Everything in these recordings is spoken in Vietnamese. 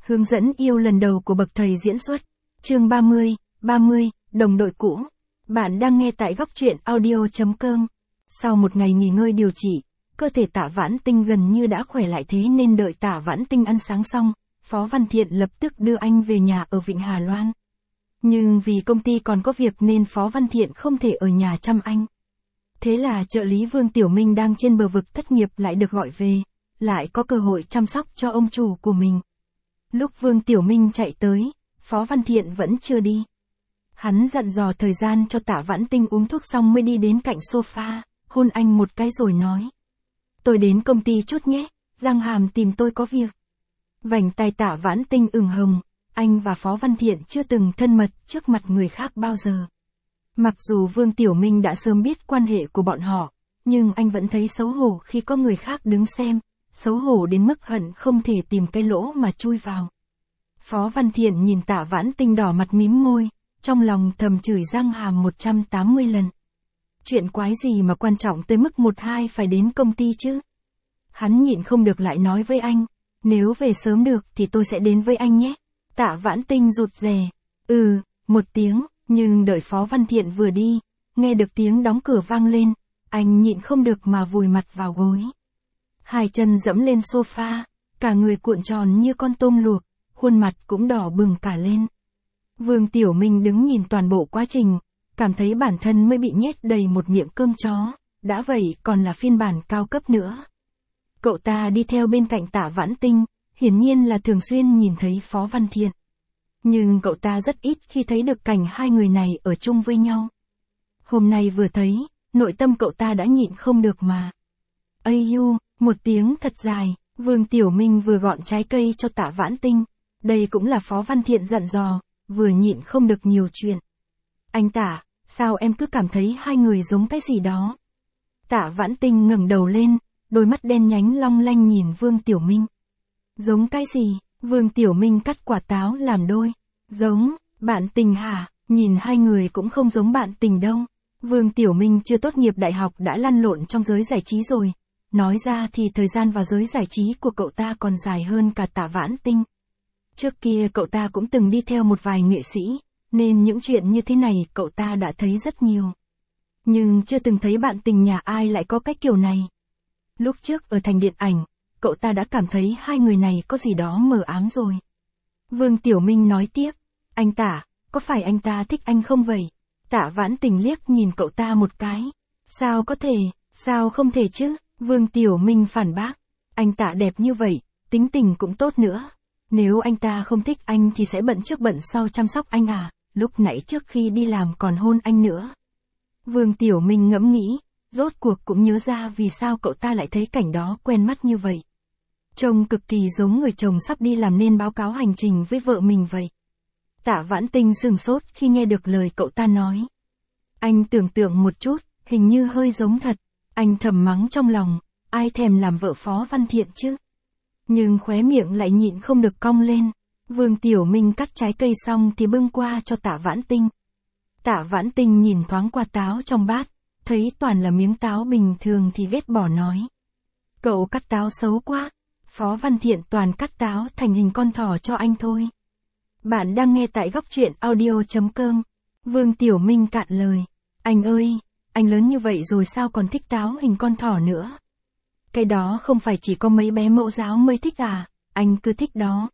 Hướng dẫn yêu lần đầu của bậc thầy diễn xuất. Chương 30, đồng đội cũ. Bạn đang nghe tại góc truyện audio.com. Sau một ngày nghỉ ngơi điều trị, cơ thể Tạ Vãn Tinh gần như đã khỏe lại, thế nên đợi Tạ Vãn Tinh ăn sáng xong, Phó Văn Thiện lập tức đưa anh về nhà ở Vịnh Hà Loan. Nhưng vì công ty còn có việc nên Phó Văn Thiện không thể ở nhà chăm anh. Thế là trợ lý Vương Tiểu Minh đang trên bờ vực thất nghiệp lại được gọi về, lại có cơ hội chăm sóc cho ông chủ của mình. Lúc Vương Tiểu Minh chạy tới, Phó Văn Thiện vẫn chưa đi. Hắn dặn dò thời gian cho Tạ Vãn Tinh uống thuốc xong mới đi đến cạnh sofa, hôn anh một cái rồi nói. Tôi đến công ty chút nhé, Giang Hàm tìm tôi có việc. Vành tai Tạ Vãn Tinh ửng hồng, anh và Phó Văn Thiện chưa từng thân mật trước mặt người khác bao giờ. Mặc dù Vương Tiểu Minh đã sớm biết quan hệ của bọn họ, nhưng anh vẫn thấy xấu hổ khi có người khác đứng xem, xấu hổ đến mức hận không thể tìm cái lỗ mà chui vào. Phó Văn Thiện nhìn Tạ Vãn Tinh đỏ mặt mím môi, trong lòng thầm chửi Giang Hàm 180 lần. Chuyện quái gì mà quan trọng tới mức 1-2 phải đến công ty chứ? Hắn nhịn không được lại nói với anh, nếu về sớm được thì tôi sẽ đến với anh nhé. Tạ Vãn Tinh rụt rè, một tiếng, nhưng đợi Phó Văn Thiện vừa đi, nghe được tiếng đóng cửa vang lên, anh nhịn không được mà vùi mặt vào gối. Hai chân dẫm lên sofa, cả người cuộn tròn như con tôm luộc, khuôn mặt cũng đỏ bừng cả lên. Vương Tiểu Minh đứng nhìn toàn bộ quá trình, cảm thấy bản thân mới bị nhét đầy một miệng cơm chó, đã vậy còn là phiên bản cao cấp nữa. Cậu ta đi theo bên cạnh Tạ Vãn Tinh, hiển nhiên là thường xuyên nhìn thấy Phó Văn Thiện. Nhưng cậu ta rất ít khi thấy được cảnh hai người này ở chung với nhau. Hôm nay vừa thấy, nội tâm cậu ta đã nhịn không được mà. Một tiếng thật dài, Vương Tiểu Minh vừa gọn trái cây cho Tạ Vãn Tinh. Đây cũng là Phó Văn Thiện dặn dò, vừa nhịn không được nhiều chuyện. Anh Tạ, sao em cứ cảm thấy hai người giống cái gì đó? Tạ Vãn Tinh ngẩng đầu lên, đôi mắt đen nhánh long lanh nhìn Vương Tiểu Minh. Giống cái gì? Vương Tiểu Minh cắt quả táo làm đôi. Giống, bạn tình hả? Nhìn hai người cũng không giống bạn tình đâu. Vương Tiểu Minh chưa tốt nghiệp đại học đã lăn lộn trong giới giải trí rồi. Nói ra thì thời gian vào giới giải trí của cậu ta còn dài hơn cả Tạ Vãn Tinh. Trước kia cậu ta cũng từng đi theo một vài nghệ sĩ, nên những chuyện như thế này cậu ta đã thấy rất nhiều. Nhưng chưa từng thấy bạn tình nhà ai lại có cái kiểu này. Lúc trước ở thành điện ảnh, cậu ta đã cảm thấy hai người này có gì đó mờ ám rồi. Vương Tiểu Minh nói tiếp, anh Tạ, có phải anh ta thích anh không vậy? Tạ Vãn Tình liếc nhìn cậu ta một cái. Sao có thể, sao không thể chứ? Vương Tiểu Minh phản bác, anh Tạ đẹp như vậy, tính tình cũng tốt nữa. Nếu anh ta không thích anh thì sẽ bận trước bận sau chăm sóc anh à, lúc nãy trước khi đi làm còn hôn anh nữa. Vương Tiểu Minh ngẫm nghĩ, rốt cuộc cũng nhớ ra vì sao cậu ta lại thấy cảnh đó quen mắt như vậy. Trông cực kỳ giống người chồng sắp đi làm nên báo cáo hành trình với vợ mình vậy. Tạ Vãn Tinh sửng sốt khi nghe được lời cậu ta nói. Anh tưởng tượng một chút, hình như hơi giống thật. Anh thầm mắng trong lòng, ai thèm làm vợ Phó Văn Thiện chứ? Nhưng khóe miệng lại nhịn không được cong lên. Vương Tiểu Minh cắt trái cây xong thì bưng qua cho Tạ Vãn Tinh. Tạ Vãn Tinh nhìn thoáng qua táo trong bát, thấy toàn là miếng táo bình thường thì ghét bỏ nói. Cậu cắt táo xấu quá, Phó Văn Thiện toàn cắt táo thành hình con thỏ cho anh thôi. Bạn đang nghe tại góc truyện audio.com. Vương Tiểu Minh cạn lời. Anh ơi, anh lớn như vậy rồi sao còn thích táo hình con thỏ nữa? Cái đó không phải chỉ có mấy bé mẫu giáo mới thích à, anh cứ thích đó.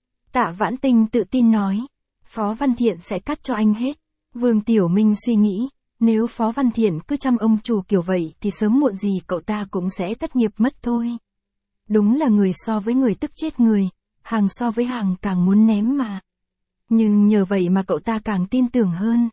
Tạ Vãn Tinh tự tin nói, Phó Văn Thiện sẽ cắt cho anh hết. Vương Tiểu Minh suy nghĩ, nếu Phó Văn Thiện cứ chăm ông chủ kiểu vậy thì sớm muộn gì cậu ta cũng sẽ thất nghiệp mất thôi. Đúng là người so với người tức chết người, hàng so với hàng càng muốn ném mà. Nhưng nhờ vậy mà cậu ta càng tin tưởng hơn.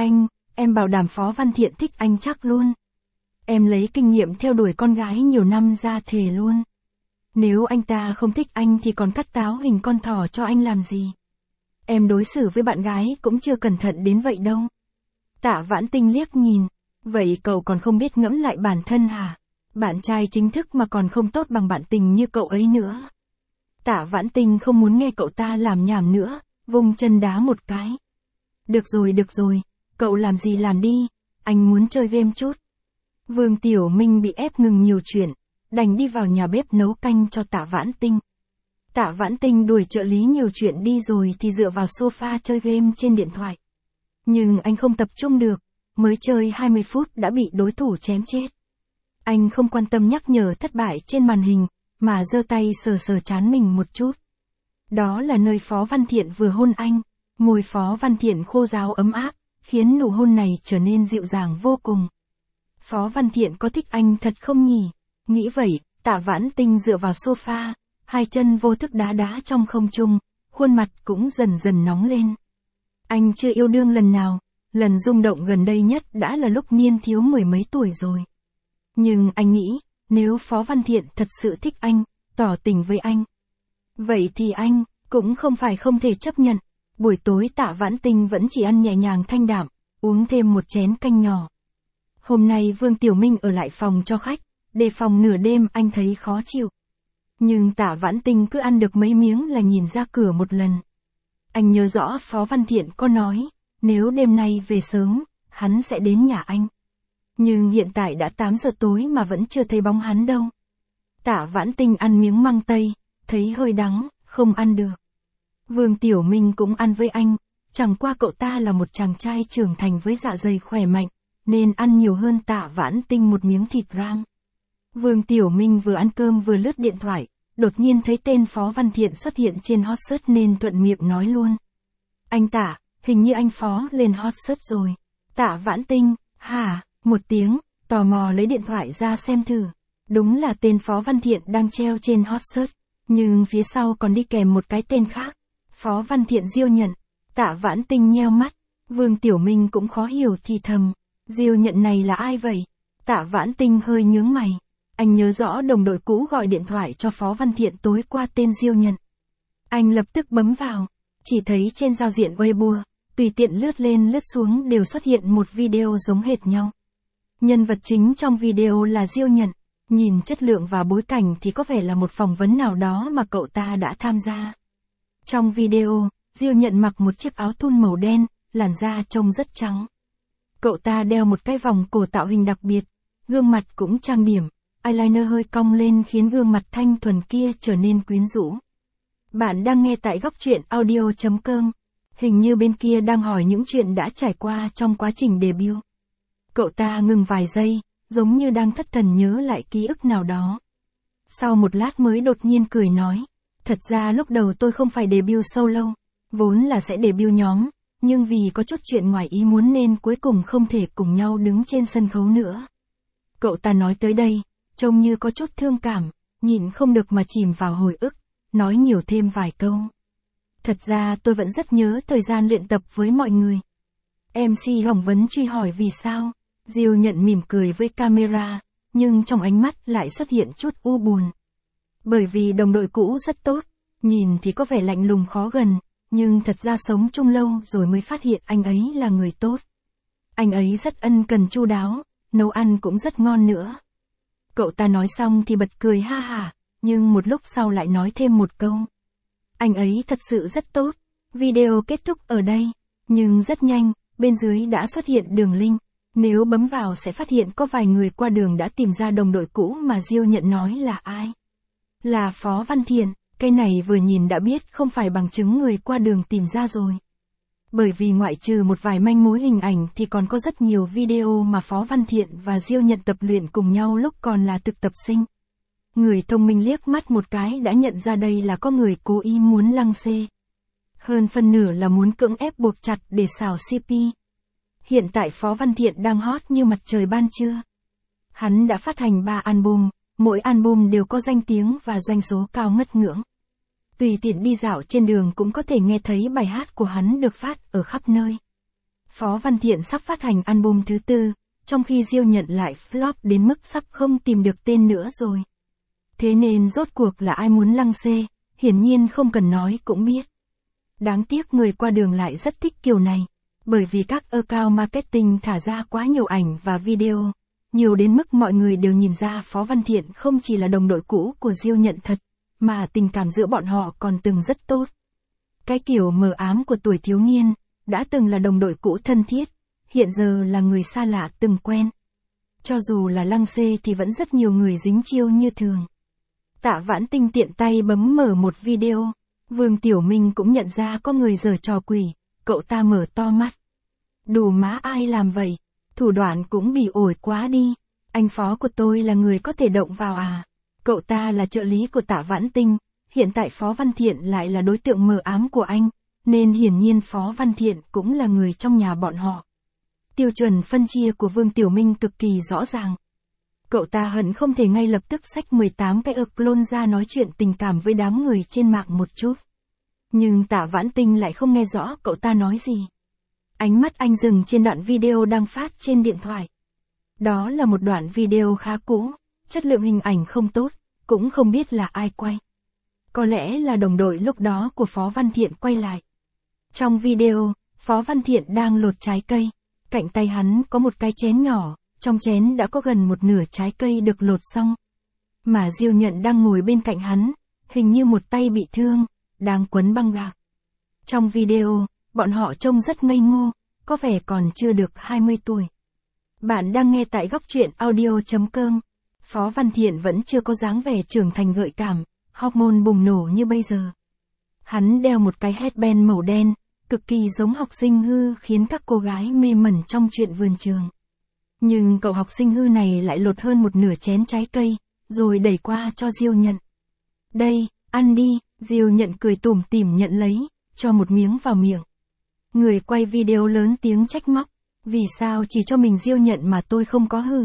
Em bảo đảm Phó Văn Thiện thích anh chắc luôn. Em lấy kinh nghiệm theo đuổi con gái nhiều năm ra thề luôn. Nếu anh ta không thích anh thì còn cắt táo hình con thỏ cho anh làm gì? Em đối xử với bạn gái cũng chưa cẩn thận đến vậy đâu. Tạ Vãn Tinh liếc nhìn, vậy cậu còn không biết ngẫm lại bản thân hả? Bạn trai chính thức mà còn không tốt bằng bạn tình như cậu ấy nữa. Tạ Vãn Tinh không muốn nghe cậu ta làm nhảm nữa, vung chân đá một cái. Được rồi, cậu làm gì làm đi, anh muốn chơi game chút. Vương Tiểu Minh bị ép ngừng nhiều chuyện, đành đi vào nhà bếp nấu canh cho Tạ Vãn Tinh. Tạ Vãn Tinh đuổi trợ lý nhiều chuyện đi rồi thì dựa vào sofa chơi game trên điện thoại. Nhưng anh không tập trung được, mới chơi 20 phút đã bị đối thủ chém chết. Anh không quan tâm nhắc nhở thất bại trên màn hình, mà giơ tay sờ sờ trán mình một chút. Đó là nơi Phó Văn Thiện vừa hôn anh, môi Phó Văn Thiện khô ráo ấm áp, khiến nụ hôn này trở nên dịu dàng vô cùng. Phó Văn Thiện có thích anh thật không nhỉ? Nghĩ vậy, Tạ Vãn Tinh dựa vào sofa, hai chân vô thức đá đá trong không trung, khuôn mặt cũng dần dần nóng lên. Anh chưa yêu đương lần nào, lần rung động gần đây nhất đã là lúc niên thiếu 10 mấy tuổi rồi. Nhưng anh nghĩ, nếu Phó Văn Thiện thật sự thích anh, tỏ tình với anh, vậy thì anh cũng không phải không thể chấp nhận. Buổi tối Tạ Vãn Tinh vẫn chỉ ăn nhẹ nhàng thanh đạm, uống thêm một chén canh nhỏ. Hôm nay Vương Tiểu Minh ở lại phòng cho khách, đề phòng nửa đêm anh thấy khó chịu. Nhưng Tạ Vãn Tinh cứ ăn được mấy miếng là nhìn ra cửa một lần. Anh nhớ rõ Phó Văn Thiện có nói, nếu đêm nay về sớm, hắn sẽ đến nhà anh. Nhưng hiện tại đã 8 giờ tối mà vẫn chưa thấy bóng hắn đâu. Tạ Vãn Tinh ăn miếng măng tây, thấy hơi đắng, không ăn được. Vương Tiểu Minh cũng ăn với anh, chẳng qua cậu ta là một chàng trai trưởng thành với dạ dày khỏe mạnh, nên ăn nhiều hơn Tạ Vãn Tinh một miếng thịt rang. Vương Tiểu Minh vừa ăn cơm vừa lướt điện thoại, đột nhiên thấy tên Phó Văn Thiện xuất hiện trên hot search nên thuận miệng nói luôn. Anh Tạ, hình như anh Phó lên hot search rồi. Tạ Vãn Tinh, hả, một tiếng, tò mò lấy điện thoại ra xem thử. Đúng là tên Phó Văn Thiện đang treo trên hot search, nhưng phía sau còn đi kèm một cái tên khác. Phó Văn Thiện Diêu Nhận. Tạ Vãn Tinh nheo mắt, Vương Tiểu Minh cũng khó hiểu thì thầm. Diêu Nhận này là ai vậy? Tạ Vãn Tinh hơi nhướng mày. Anh nhớ rõ đồng đội cũ gọi điện thoại cho Phó Văn Thiện tối qua tên Diêu Nhận. Anh lập tức bấm vào, chỉ thấy trên giao diện Weibo, tùy tiện lướt lên lướt xuống đều xuất hiện một video giống hệt nhau. Nhân vật chính trong video là Diêu Nhận, nhìn chất lượng và bối cảnh thì có vẻ là một phỏng vấn nào đó mà cậu ta đã tham gia. Trong video, Diêu Nhận mặc một chiếc áo thun màu đen, làn da trông rất trắng. Cậu ta đeo một cái vòng cổ tạo hình đặc biệt, gương mặt cũng trang điểm, eyeliner hơi cong lên khiến gương mặt thanh thuần kia trở nên quyến rũ. Bạn đang nghe tại góc truyện audio.com. Hình như bên kia đang hỏi những chuyện đã trải qua trong quá trình debut. Cậu ta ngừng vài giây, giống như đang thất thần nhớ lại ký ức nào đó. Sau một lát mới đột nhiên cười nói. Thật ra lúc đầu tôi không phải debut solo, vốn là sẽ debut nhóm, nhưng vì có chút chuyện ngoài ý muốn nên cuối cùng không thể cùng nhau đứng trên sân khấu nữa. Cậu ta nói tới đây, trông như có chút thương cảm, nhìn không được mà chìm vào hồi ức, nói nhiều thêm vài câu. Thật ra tôi vẫn rất nhớ thời gian luyện tập với mọi người. MC hỏng vấn truy hỏi vì sao, Diêu Nhận mỉm cười với camera, nhưng trong ánh mắt lại xuất hiện chút u buồn. Bởi vì đồng đội cũ rất tốt, nhìn thì có vẻ lạnh lùng khó gần, nhưng thật ra sống chung lâu rồi mới phát hiện anh ấy là người tốt. Anh ấy rất ân cần chu đáo, nấu ăn cũng rất ngon nữa. Cậu ta nói xong thì bật cười ha hả, nhưng một lúc sau lại nói thêm một câu. Anh ấy thật sự rất tốt. Video kết thúc ở đây, nhưng rất nhanh, bên dưới đã xuất hiện đường link. Nếu bấm vào sẽ phát hiện có vài người qua đường đã tìm ra đồng đội cũ mà Diêu Nhận nói là ai. Là Phó Văn Thiện, cái này vừa nhìn đã biết không phải bằng chứng người qua đường tìm ra rồi. Bởi vì ngoại trừ một vài manh mối hình ảnh thì còn có rất nhiều video mà Phó Văn Thiện và Diêu Nhận tập luyện cùng nhau lúc còn là thực tập sinh. Người thông minh liếc mắt một cái đã nhận ra đây là có người cố ý muốn lăng xê. Hơn phân nửa là muốn cưỡng ép buộc chặt để xào CP. Hiện tại Phó Văn Thiện đang hot như mặt trời ban trưa. Hắn đã phát hành 3 album, mỗi album đều có danh tiếng và doanh số cao ngất ngưỡng. Tùy tiện đi dạo trên đường cũng có thể nghe thấy bài hát của hắn được phát ở khắp nơi. Phó Văn Thiện sắp phát hành album thứ 4, trong khi Diêu Nhận lại flop đến mức sắp không tìm được tên nữa rồi. Thế nên rốt cuộc là ai muốn lăng xê, hiển nhiên không cần nói cũng biết. Đáng tiếc người qua đường lại rất thích kiểu này, bởi vì các account marketing thả ra quá nhiều ảnh và video, nhiều đến mức mọi người đều nhìn ra Phó Văn Thiện không chỉ là đồng đội cũ của Diêu Nhận thật, mà tình cảm giữa bọn họ còn từng rất tốt. Cái kiểu mờ ám của tuổi thiếu niên, đã từng là đồng đội cũ thân thiết, hiện giờ là người xa lạ từng quen. Cho dù là lăng xê thì vẫn rất nhiều người dính chiêu như thường. Tạ Vãn Tinh tiện tay bấm mở một video. Vương Tiểu Minh cũng nhận ra có người giở trò quỷ, cậu ta mở to mắt. Đủ má ai làm vậy? Thủ đoạn cũng bị ổi quá đi. Anh phó của tôi là người có thể động vào à? Cậu ta là trợ lý của Tạ Vãn Tinh, hiện tại Phó Văn Thiện lại là đối tượng mờ ám của anh, nên hiển nhiên Phó Văn Thiện cũng là người trong nhà bọn họ. Tiêu chuẩn phân chia của Vương Tiểu Minh cực kỳ rõ ràng. Cậu ta hận không thể ngay lập tức xách 18 cái clone ra nói chuyện tình cảm với đám người trên mạng một chút. Nhưng Tạ Vãn Tinh lại không nghe rõ cậu ta nói gì. Ánh mắt anh dừng trên đoạn video đang phát trên điện thoại. Đó là một đoạn video khá cũ, chất lượng hình ảnh không tốt, cũng không biết là ai quay. Có lẽ là đồng đội lúc đó của Phó Văn Thiện quay lại. Trong video, Phó Văn Thiện đang lột trái cây. Cạnh tay hắn có một cái chén nhỏ, trong chén đã có gần một nửa trái cây được lột xong. Mà Diêu Nhận đang ngồi bên cạnh hắn, hình như một tay bị thương, đang quấn băng gạc. Trong video, bọn họ trông rất ngây ngô, có vẻ còn chưa được 20 tuổi. Bạn đang nghe tại góc truyện audio.com. Phó Văn Thiện vẫn chưa có dáng vẻ trưởng thành gợi cảm, hormone bùng nổ như bây giờ. Hắn đeo một cái headband màu đen, cực kỳ giống học sinh hư khiến các cô gái mê mẩn trong chuyện vườn trường. Nhưng cậu học sinh hư này lại lột hơn một nửa chén trái cây, rồi đẩy qua cho Diêu Nhận. Đây, ăn đi, Diêu Nhận cười tủm tỉm nhận lấy, cho một miếng vào miệng. Người quay video lớn tiếng trách móc, vì sao chỉ cho mình Diêu Nhận mà tôi không có hừ.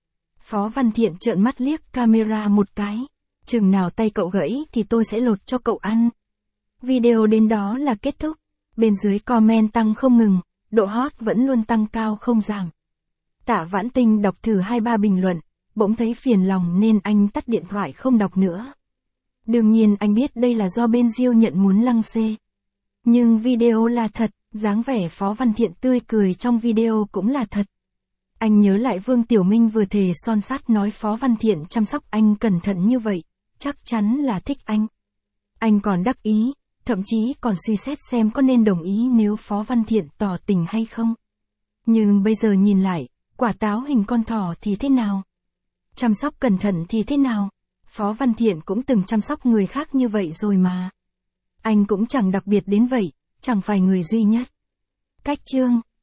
Phó Văn Thiện trợn mắt liếc camera một cái, chừng nào tay cậu gãy thì tôi sẽ lột cho cậu ăn. Video đến đó là kết thúc, bên dưới comment tăng không ngừng, độ hot vẫn luôn tăng cao không giảm. Tạ Vãn Tinh đọc thử 2-3 bình luận, bỗng thấy phiền lòng nên anh tắt điện thoại không đọc nữa. Đương nhiên anh biết đây là do bên Diêu Nhận muốn lăng xê. Nhưng video là thật, dáng vẻ Phó Văn Thiện tươi cười trong video cũng là thật. Anh nhớ lại Vương Tiểu Minh vừa thề son sắt nói Phó Văn Thiện chăm sóc anh cẩn thận như vậy, chắc chắn là thích anh. Anh còn đắc ý, thậm chí còn suy xét xem có nên đồng ý nếu Phó Văn Thiện tỏ tình hay không. Nhưng bây giờ nhìn lại, quả táo hình con thỏ thì thế nào? Chăm sóc cẩn thận thì thế nào? Phó Văn Thiện cũng từng chăm sóc người khác như vậy rồi mà. Anh cũng chẳng đặc biệt đến vậy, chẳng phải người duy nhất. Cách chương